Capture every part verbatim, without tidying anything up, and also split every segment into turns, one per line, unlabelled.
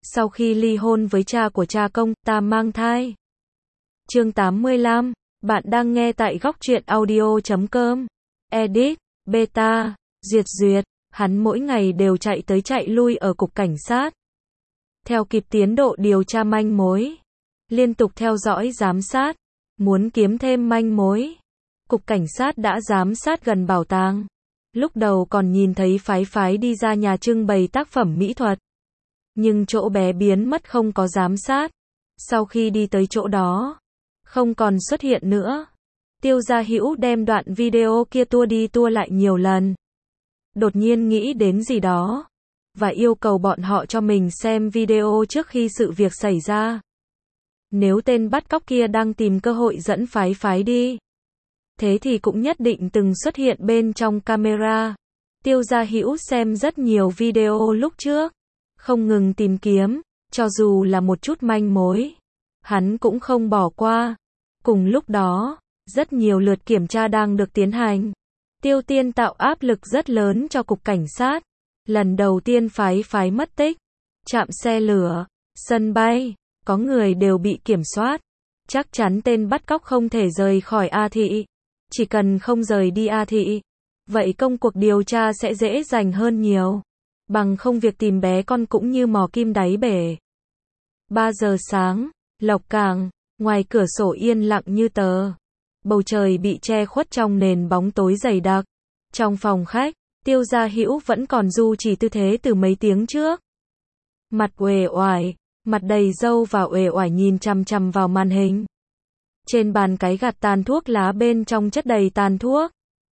Sau khi ly hôn với cha của cha công, ta mang thai. Chương tám mươi lăm, bạn đang nghe tại góc truyện audio chấm com. Edit, beta, duyệt duyệt, hắn mỗi ngày đều chạy tới chạy lui ở cục cảnh sát. Theo kịp tiến độ điều tra manh mối, liên tục theo dõi giám sát, muốn kiếm thêm manh mối. Cục cảnh sát đã giám sát gần bảo tàng. Lúc đầu còn nhìn thấy phái phái đi ra nhà trưng bày tác phẩm mỹ thuật. Nhưng chỗ bé biến mất không có giám sát. Sau khi đi tới chỗ đó, không còn xuất hiện nữa. Tiêu Gia Hữu đem đoạn video kia tua đi tua lại nhiều lần. Đột nhiên nghĩ đến gì đó, và yêu cầu bọn họ cho mình xem video trước khi sự việc xảy ra. Nếu tên bắt cóc kia đang tìm cơ hội dẫn phái phái đi, thế thì cũng nhất định từng xuất hiện bên trong camera. Tiêu Gia Hữu xem rất nhiều video lúc trước, không ngừng tìm kiếm, cho dù là một chút manh mối, hắn cũng không bỏ qua. Cùng lúc đó, rất nhiều lượt kiểm tra đang được tiến hành. Tiêu Tiên tạo áp lực rất lớn cho cục cảnh sát. Lần đầu tiên phái phái mất tích, trạm xe lửa, sân bay, có người đều bị kiểm soát. Chắc chắn tên bắt cóc không thể rời khỏi A Thị. Chỉ cần không rời đi A Thị, vậy công cuộc điều tra sẽ dễ dàng hơn nhiều. Bằng không việc tìm bé con cũng như mò kim đáy bể. ba giờ sáng, Lộc Cảng, ngoài cửa sổ yên lặng như tờ. Bầu trời bị che khuất trong nền bóng tối dày đặc. Trong phòng khách, Tiêu Gia Hữu vẫn còn duy trì tư thế từ mấy tiếng trước. Mặt uể oải, mặt đầy râu và uể oải nhìn chằm chằm vào màn hình. Trên bàn cái gạt tàn thuốc lá bên trong chất đầy tàn thuốc.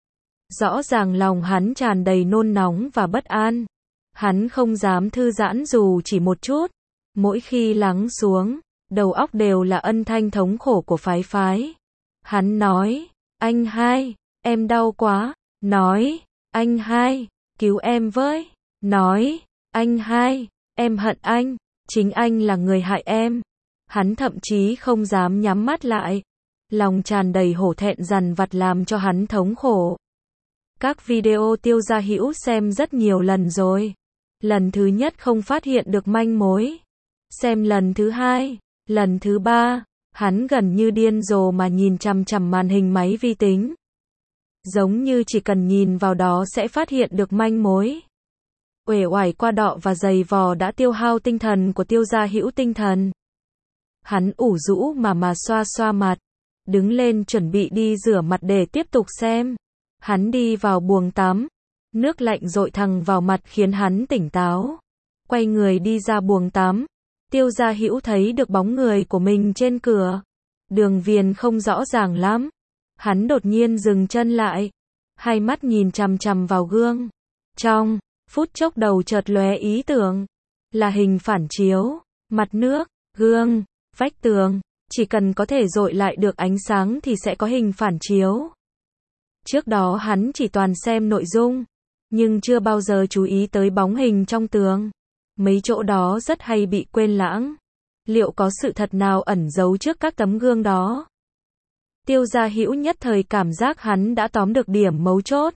Rõ ràng lòng hắn tràn đầy nôn nóng và bất an. Hắn không dám thư giãn dù chỉ một chút. Mỗi khi lắng xuống, đầu óc đều là âm thanh thống khổ của phái phái. Hắn nói, anh hai, em đau quá. Nói, anh hai, cứu em với. Nói, anh hai, em hận anh. Chính anh là người hại em. Hắn thậm chí không dám nhắm mắt lại. Lòng tràn đầy hổ thẹn dằn vặt làm cho hắn thống khổ. Các video Tiêu Gia Hữu xem rất nhiều lần rồi. Lần thứ nhất không phát hiện được manh mối. Xem lần thứ hai, lần thứ ba, hắn gần như điên rồ mà nhìn chằm chằm màn hình máy vi tính. Giống như chỉ cần nhìn vào đó sẽ phát hiện được manh mối. Uể oải qua đọ và giày vò đã tiêu hao tinh thần của Tiêu Gia Hữu tinh thần. Hắn ủ rũ mà mà xoa xoa mặt, đứng lên chuẩn bị đi rửa mặt để tiếp tục xem. Hắn đi vào buồng tắm, nước lạnh dội thẳng vào mặt khiến hắn tỉnh táo. Quay người đi ra buồng tắm, Tiêu Gia Hữu thấy được bóng người của mình trên cửa. Đường viền không rõ ràng lắm. Hắn đột nhiên dừng chân lại, hai mắt nhìn chằm chằm vào gương. Trong phút chốc đầu chợt lóe ý tưởng, là hình phản chiếu, mặt nước, gương, vách tường, chỉ cần có thể dội lại được ánh sáng thì sẽ có hình phản chiếu. Trước đó hắn chỉ toàn xem nội dung, nhưng chưa bao giờ chú ý tới bóng hình trong tường. Mấy chỗ đó rất hay bị quên lãng. Liệu có sự thật nào ẩn giấu trước các tấm gương đó? Tiêu Gia Hữu nhất thời cảm giác hắn đã tóm được điểm mấu chốt.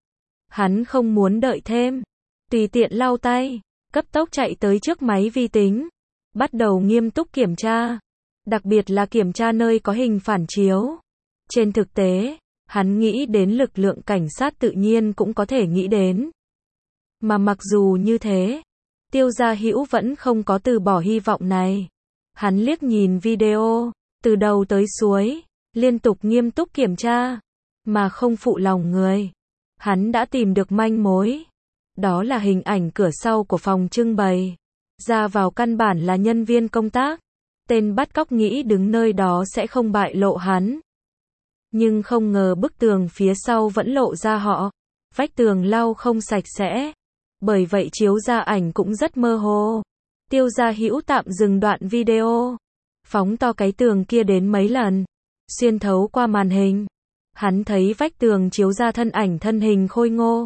Hắn không muốn đợi thêm, tùy tiện lau tay, cấp tốc chạy tới trước máy vi tính, bắt đầu nghiêm túc kiểm tra, đặc biệt là kiểm tra nơi có hình phản chiếu. Trên thực tế, hắn nghĩ đến lực lượng cảnh sát tự nhiên cũng có thể nghĩ đến. Mà mặc dù như thế, Tiêu Gia Hữu vẫn không có từ bỏ hy vọng này. Hắn liếc nhìn video, từ đầu tới cuối, liên tục nghiêm túc kiểm tra, mà không phụ lòng người. Hắn đã tìm được manh mối. Đó là hình ảnh cửa sau của phòng trưng bày. Ra vào căn bản là nhân viên công tác. Tên bắt cóc nghĩ đứng nơi đó sẽ không bại lộ hắn. Nhưng không ngờ bức tường phía sau vẫn lộ ra họ. Vách tường lau không sạch sẽ. Bởi vậy chiếu ra ảnh cũng rất mơ hồ. Tiêu Gia Hữu tạm dừng đoạn video. Phóng to cái tường kia đến mấy lần. Xuyên thấu qua màn hình. Hắn thấy vách tường chiếu ra thân ảnh thân hình khôi ngô.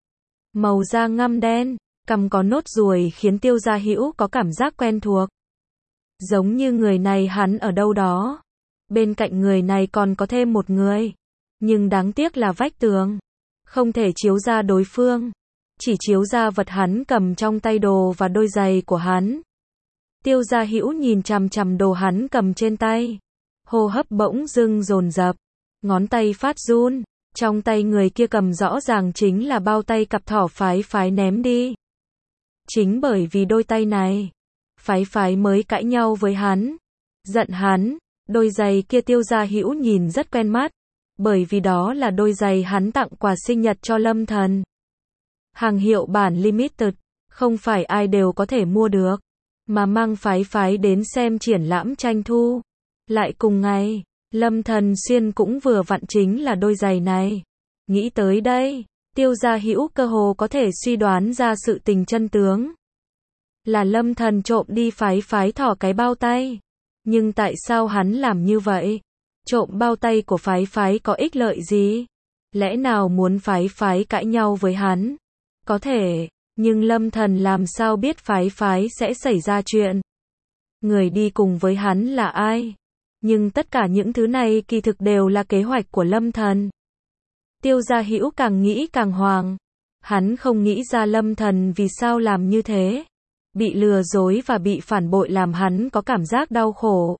Màu da ngăm đen, cằm có nốt ruồi khiến Tiêu Gia Hữu có cảm giác quen thuộc. Giống như người này hắn ở đâu đó. Bên cạnh người này còn có thêm một người. Nhưng đáng tiếc là vách tường không thể chiếu ra đối phương. Chỉ chiếu ra vật hắn cầm trong tay đồ và đôi giày của hắn. Tiêu Gia Hữu nhìn chằm chằm đồ hắn cầm trên tay. Hô hấp bỗng dưng dồn dập. Ngón tay phát run. Trong tay người kia cầm rõ ràng chính là bao tay cặp thỏ Phái Phái ném đi. Chính bởi vì đôi tay này, Phái Phái mới cãi nhau với hắn. Giận hắn. Đôi giày kia Tiêu Gia Hữu nhìn rất quen mắt. Bởi vì đó là đôi giày hắn tặng quà sinh nhật cho Lâm Thần. Hàng hiệu bản limited, không phải ai đều có thể mua được. Mà mang Phái Phái đến xem triển lãm tranh thu. Lại cùng ngày, Lâm Thần xuyên cũng vừa vặn chính là đôi giày này. Nghĩ tới đây, Tiêu Gia Hữu cơ hồ có thể suy đoán ra sự tình chân tướng. Là Lâm Thần trộm đi Phái Phái thỏ cái bao tay. Nhưng tại sao hắn làm như vậy? Trộm bao tay của Phái Phái có ích lợi gì? Lẽ nào muốn Phái Phái cãi nhau với hắn? Có thể, nhưng Lâm Thần làm sao biết Phái Phái sẽ xảy ra chuyện? Người đi cùng với hắn là ai? Nhưng tất cả những thứ này kỳ thực đều là kế hoạch của Lâm Thần. Tiêu Gia Hữu càng nghĩ càng hoang. Hắn không nghĩ ra Lâm Thần vì sao làm như thế. Bị lừa dối và bị phản bội làm hắn có cảm giác đau khổ.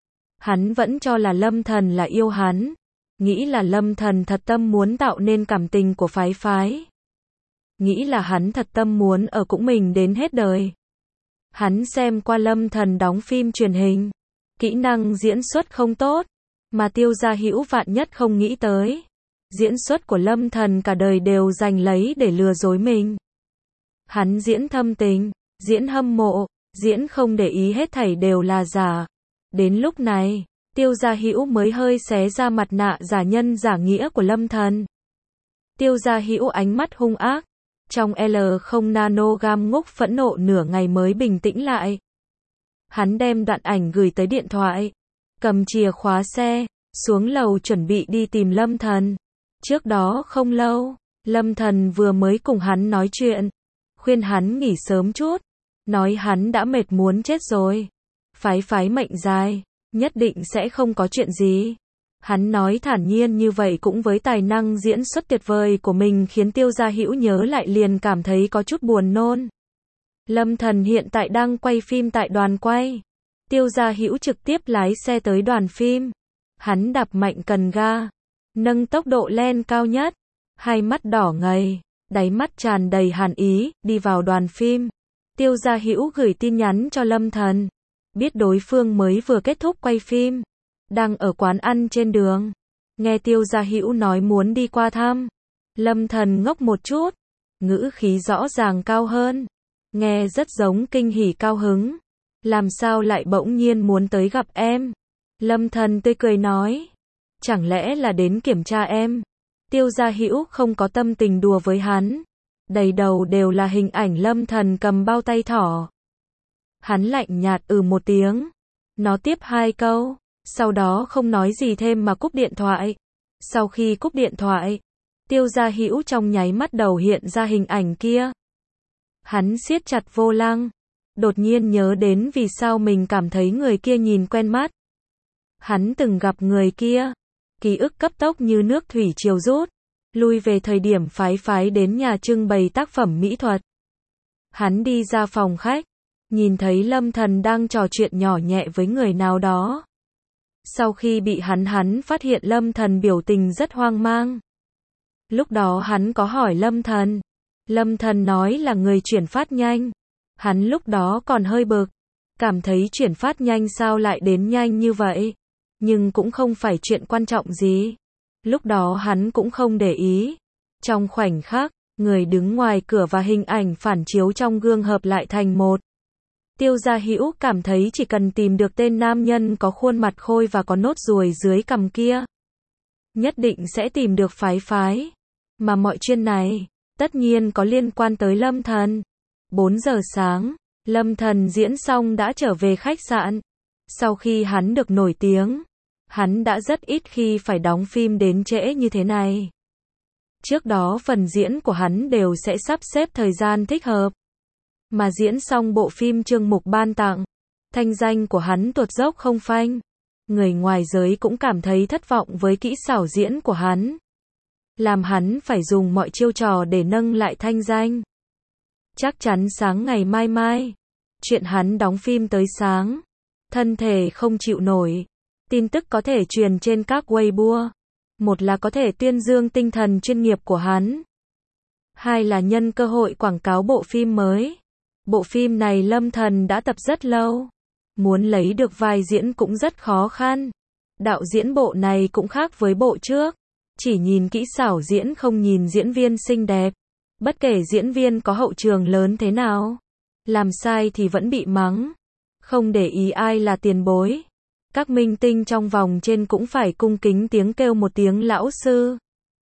Hắn vẫn cho là Lâm Thần là yêu hắn. Nghĩ là Lâm Thần thật tâm muốn tạo nên cảm tình của Phái Phái. Nghĩ là hắn thật tâm muốn ở cũng mình đến hết đời. Hắn xem qua Lâm Thần đóng phim truyền hình. Kỹ năng diễn xuất không tốt. Mà Tiêu Gia Hữu vạn nhất không nghĩ tới. Diễn xuất của Lâm Thần cả đời đều dành lấy để lừa dối mình. Hắn diễn thâm tình, diễn hâm mộ, diễn không để ý hết thảy đều là giả. Đến lúc này, Tiêu Gia Hữu mới hơi xé ra mặt nạ giả nhân giả nghĩa của Lâm Thần. Tiêu Gia Hữu ánh mắt hung ác. Trong L không nanogam ngốc phẫn nộ nửa ngày mới bình tĩnh lại. Hắn đem đoạn ảnh gửi tới điện thoại. Cầm chìa khóa xe, xuống lầu chuẩn bị đi tìm Lâm Thần. Trước đó không lâu, Lâm Thần vừa mới cùng hắn nói chuyện. Khuyên hắn nghỉ sớm chút. Nói hắn đã mệt muốn chết rồi. Phái Phái mệnh dài, nhất định sẽ không có chuyện gì. Hắn nói thản nhiên như vậy cũng với tài năng diễn xuất tuyệt vời của mình khiến Tiêu Gia Hữu nhớ lại liền cảm thấy có chút buồn nôn. Lâm Thần hiện tại đang quay phim tại đoàn quay. Tiêu Gia Hữu trực tiếp lái xe tới đoàn phim. Hắn đạp mạnh cần ga, nâng tốc độ lên cao nhất, hai mắt đỏ ngầu, đáy mắt tràn đầy hàn ý, đi vào đoàn phim. Tiêu Gia Hữu gửi tin nhắn cho Lâm Thần, biết đối phương mới vừa kết thúc quay phim, đang ở quán ăn trên đường. Nghe Tiêu Gia Hữu nói muốn đi qua thăm, Lâm Thần ngốc một chút, ngữ khí rõ ràng cao hơn, nghe rất giống kinh hỉ cao hứng. Làm sao lại bỗng nhiên muốn tới gặp em? Lâm Thần tươi cười nói, chẳng lẽ là đến kiểm tra em? Tiêu Gia Hữu không có tâm tình đùa với hắn, đầy đầu đều là hình ảnh Lâm Thần cầm bao tay thỏ. Hắn lạnh nhạt ừ một tiếng, nó tiếp hai câu, sau đó không nói gì thêm mà cúp điện thoại. Sau khi cúp điện thoại, Tiêu Gia Hữu trong nháy mắt đầu hiện ra hình ảnh kia. Hắn siết chặt vô lăng, đột nhiên nhớ đến vì sao mình cảm thấy người kia nhìn quen mắt. Hắn từng gặp người kia, ký ức cấp tốc như nước thủy triều rút, lui về thời điểm Phái Phái đến nhà trưng bày tác phẩm mỹ thuật. Hắn đi ra phòng khách, nhìn thấy Lâm Thần đang trò chuyện nhỏ nhẹ với người nào đó. Sau khi bị hắn hắn phát hiện Lâm Thần biểu tình rất hoang mang. Lúc đó hắn có hỏi Lâm Thần. Lâm Thần nói là người chuyển phát nhanh. Hắn lúc đó còn hơi bực, cảm thấy chuyển phát nhanh sao lại đến nhanh như vậy. Nhưng cũng không phải chuyện quan trọng gì. Lúc đó hắn cũng không để ý. Trong khoảnh khắc, người đứng ngoài cửa và hình ảnh phản chiếu trong gương hợp lại thành một. Tiêu Gia Hữu cảm thấy chỉ cần tìm được tên nam nhân có khuôn mặt khôi và có nốt ruồi dưới cằm kia, nhất định sẽ tìm được Phái Phái. Mà mọi chuyện này, tất nhiên có liên quan tới Lâm Thần. bốn giờ sáng, Lâm Thần diễn xong đã trở về khách sạn. Sau khi hắn được nổi tiếng, hắn đã rất ít khi phải đóng phim đến trễ như thế này. Trước đó phần diễn của hắn đều sẽ sắp xếp thời gian thích hợp. Mà diễn xong bộ phim chương mục ban tặng, thanh danh của hắn tuột dốc không phanh. Người ngoài giới cũng cảm thấy thất vọng với kỹ xảo diễn của hắn. Làm hắn phải dùng mọi chiêu trò để nâng lại thanh danh. Chắc chắn sáng ngày mai, chuyện hắn đóng phim tới sáng, thân thể không chịu nổi. Tin tức có thể truyền trên các Weibo. Một là có thể tuyên dương tinh thần chuyên nghiệp của hắn. Hai là nhân cơ hội quảng cáo bộ phim mới. Bộ phim này Lâm Thần đã tập rất lâu. Muốn lấy được vai diễn cũng rất khó khăn. Đạo diễn bộ này cũng khác với bộ trước. Chỉ nhìn kỹ xảo diễn không nhìn diễn viên xinh đẹp. Bất kể diễn viên có hậu trường lớn thế nào, làm sai thì vẫn bị mắng. Không để ý ai là tiền bối. Các minh tinh trong vòng trên cũng phải cung kính tiếng kêu một tiếng lão sư.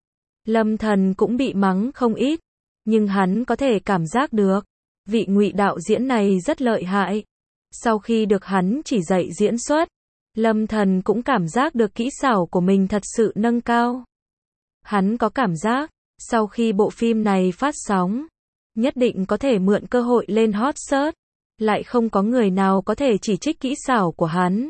Lâm Thần cũng bị mắng không ít, nhưng hắn có thể cảm giác được, vị Ngụy đạo diễn này rất lợi hại. Sau khi được hắn chỉ dạy diễn xuất, Lâm Thần cũng cảm giác được kỹ xảo của mình thật sự nâng cao. Hắn có cảm giác, sau khi bộ phim này phát sóng, nhất định có thể mượn cơ hội lên hot search, lại không có người nào có thể chỉ trích kỹ xảo của hắn.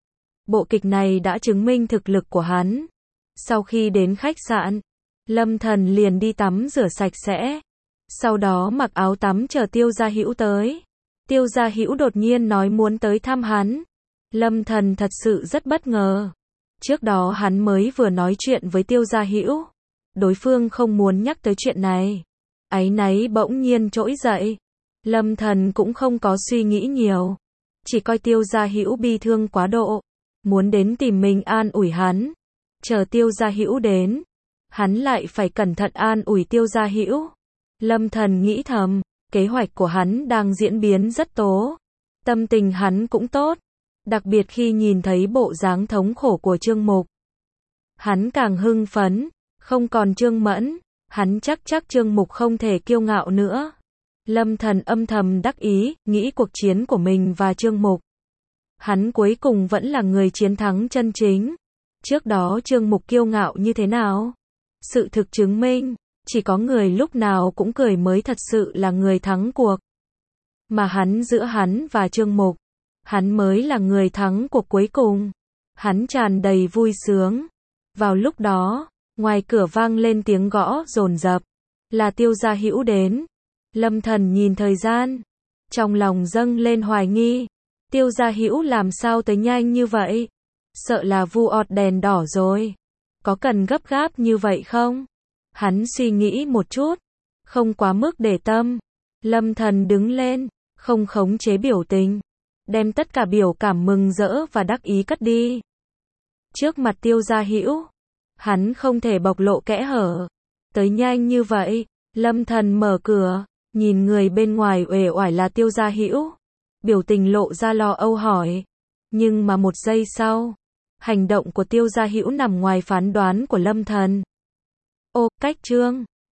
Bộ kịch này đã chứng minh thực lực của hắn. Sau khi đến khách sạn, Lâm Thần liền đi tắm rửa sạch sẽ. Sau đó mặc áo tắm chờ Tiêu Gia Hữu tới. Tiêu Gia Hữu đột nhiên nói muốn tới thăm hắn. Lâm Thần thật sự rất bất ngờ. Trước đó hắn mới vừa nói chuyện với Tiêu Gia Hữu. Đối phương không muốn nhắc tới chuyện này. Áy náy bỗng nhiên trỗi dậy. Lâm Thần cũng không có suy nghĩ nhiều. Chỉ coi Tiêu Gia Hữu bi thương quá độ. Muốn đến tìm mình an ủi hắn. Chờ Tiêu Gia Hữu đến, hắn lại phải cẩn thận an ủi Tiêu Gia Hữu. Lâm Thần nghĩ thầm, kế hoạch của hắn đang diễn biến rất tố. Tâm tình hắn cũng tốt. Đặc biệt khi nhìn thấy bộ dáng thống khổ của Trương Mục. Hắn càng hưng phấn, không còn Trương Mẫn. Hắn chắc chắc Trương Mục không thể kiêu ngạo nữa. Lâm Thần âm thầm đắc ý, nghĩ cuộc chiến của mình và Trương Mục. Hắn cuối cùng vẫn là người chiến thắng chân chính. Trước đó Trương Mục kiêu ngạo như thế nào? Sự thực chứng minh, chỉ có người lúc nào cũng cười mới thật sự là người thắng cuộc. Mà hắn giữa hắn và Trương Mục, hắn mới là người thắng cuộc cuối cùng. Hắn tràn đầy vui sướng. Vào lúc đó, ngoài cửa vang lên tiếng gõ dồn dập. Là Tiêu Gia Hữu đến. Lâm Thần nhìn thời gian, trong lòng dâng lên hoài nghi. Tiêu Gia Hữu làm sao tới nhanh như vậy? Sợ là vu ọt đèn đỏ rồi. Có cần gấp gáp như vậy không? Hắn suy nghĩ một chút, không quá mức để tâm. Lâm Thần đứng lên, không khống chế biểu tình, đem tất cả biểu cảm mừng rỡ và đắc ý cất đi. Trước mặt Tiêu Gia Hữu, hắn không thể bộc lộ kẽ hở. Tới nhanh như vậy, Lâm Thần mở cửa, nhìn người bên ngoài uể oải là Tiêu Gia Hữu. Biểu tình lộ ra lo âu hỏi. Nhưng mà một giây sau, hành động của Tiêu Gia Hữu nằm ngoài phán đoán của Lâm Thần. Ô, cách Trương